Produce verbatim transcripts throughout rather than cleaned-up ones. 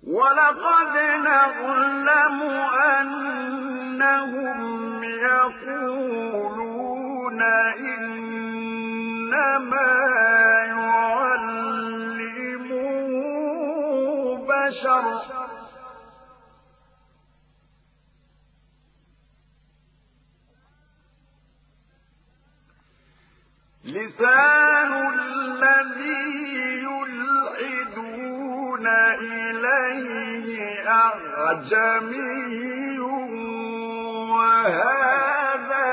ولقد نعلم أنهم يقولون إنما يعلمه بشر لسان الذي يلحدون إليه أعجمي وهذا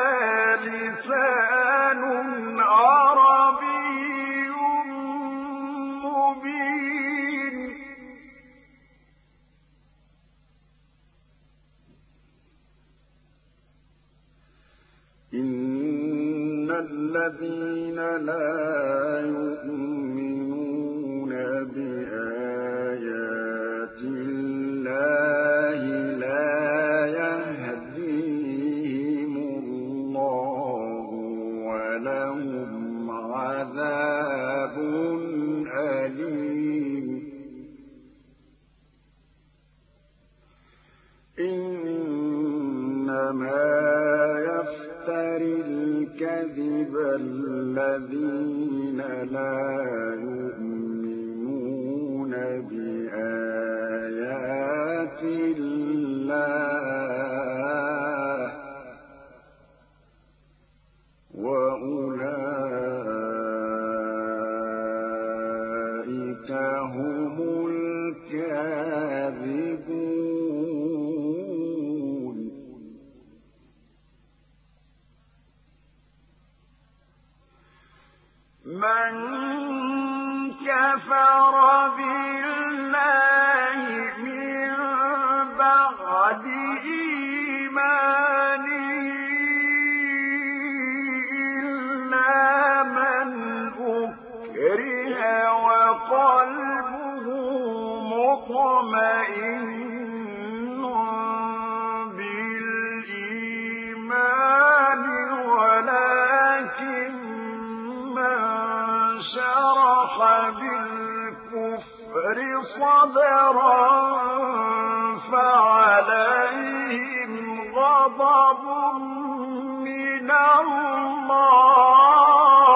لسان عربي مبين إن الذين لا يؤمنون بآيات الله لا يهديهم الله ولهم عذاب أليم إنما الكذب الذين لا يؤمنون بآيات الله وأولئك هم الكاذبون من كفر بالله من بعد إيمانه إلا من أكره وقلبه مطمئن بالإيمان ولكن شرح بالكفر صدرا فعليهم غضب من الله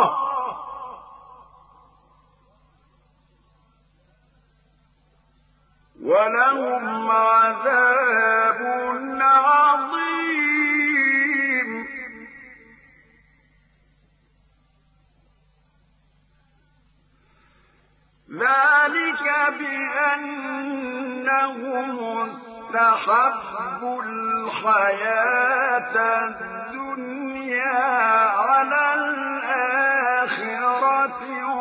ولهم عذاب عظيم ذلك بأنهم استحبوا الحياة الدنيا على الآخرة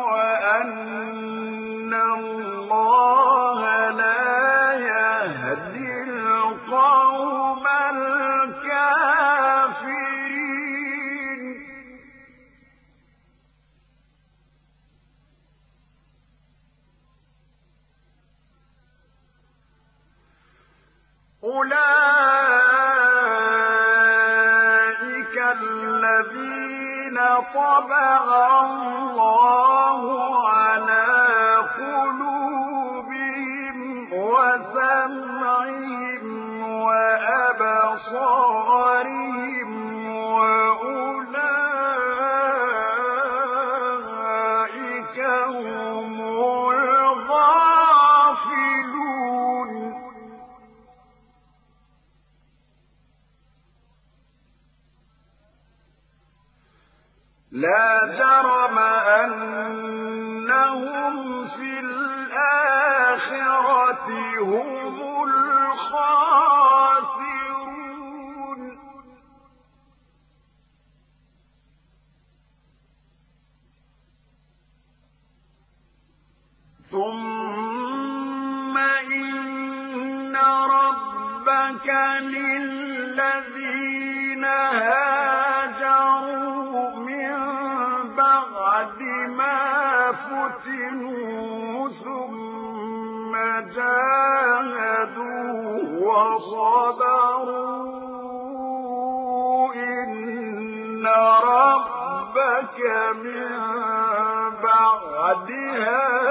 وأن الله لا يهدي القوم الكافرين أولئك الذين طبع الله على قلوبهم وسمعهم وأبصارهم وأولئك هم الغافلون لا جرم أنهم في الآخرة هم الخاسرون ثم إن ربك للذين هاجروا من بعد ما فتنوا ثم جاهدوا وصبروا إن ربك من بعدها